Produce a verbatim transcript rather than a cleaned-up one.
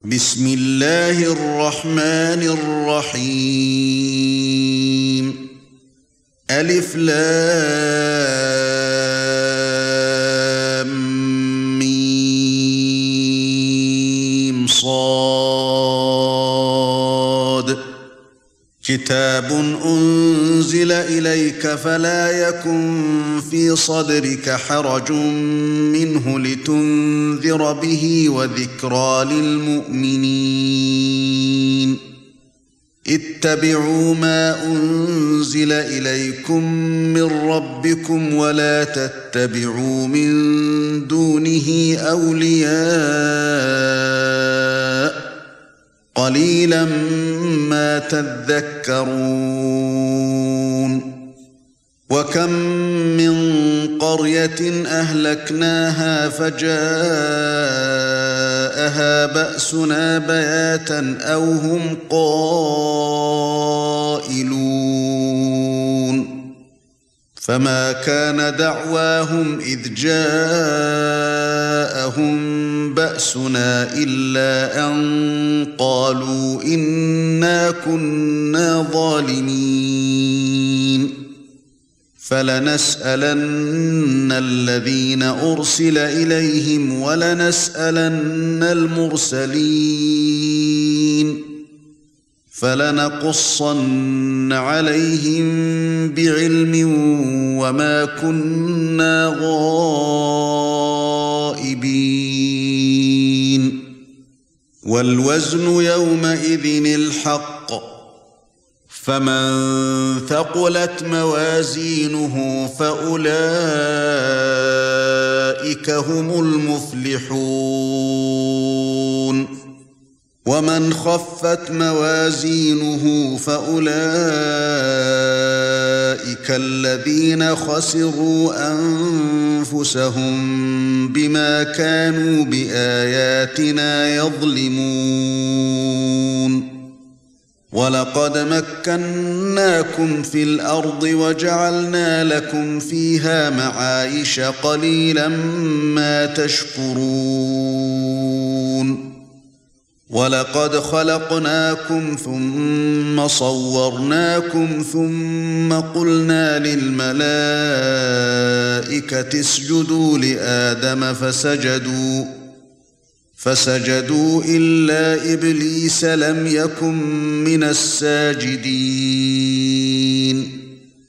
بسم الله الرحمن الرحيم ألف لام ميم صاد كتاب أنزل إليك فلا يكن في صدرك حرج منه لتنذر به وذكرى للمؤمنين اتبعوا ما أنزل إليكم من ربكم ولا تتبعوا من دونه أولياء قليلا ما تذكرون وكم من قرية أهلكناها فجاءها بأسنا بياتا أو هم قائلون فما كان دعواهم إذ جاءهم بأسنا إلا أن قالوا إنا كنا ظالمين فلنسألن الذين أرسل إليهم ولنسألن المرسلين فلنقصن عليهم بعلم وما كنا غائبين والوزن يومئذ الحق فمن ثقلت موازينه فأولئك هم المفلحون ومن خفت موازينه فأولئك الذين خسروا أنفسهم بما كانوا بآياتنا يظلمون وَلَقَدْ مَكَّنَّاكُمْ فِي الْأَرْضِ وَجَعَلْنَا لَكُمْ فِيهَا مَعَايِشَ قَلِيلًا مَا تَشْكُرُونَ وَلَقَدْ خَلَقْنَاكُمْ ثُمَّ صَوَّرْنَاكُمْ ثُمَّ قُلْنَا لِلْمَلَائِكَةِ اسْجُدُوا لِآدَمَ فَسَجَدُوا فسجدوا إلا إبليس لم يكن من الساجدين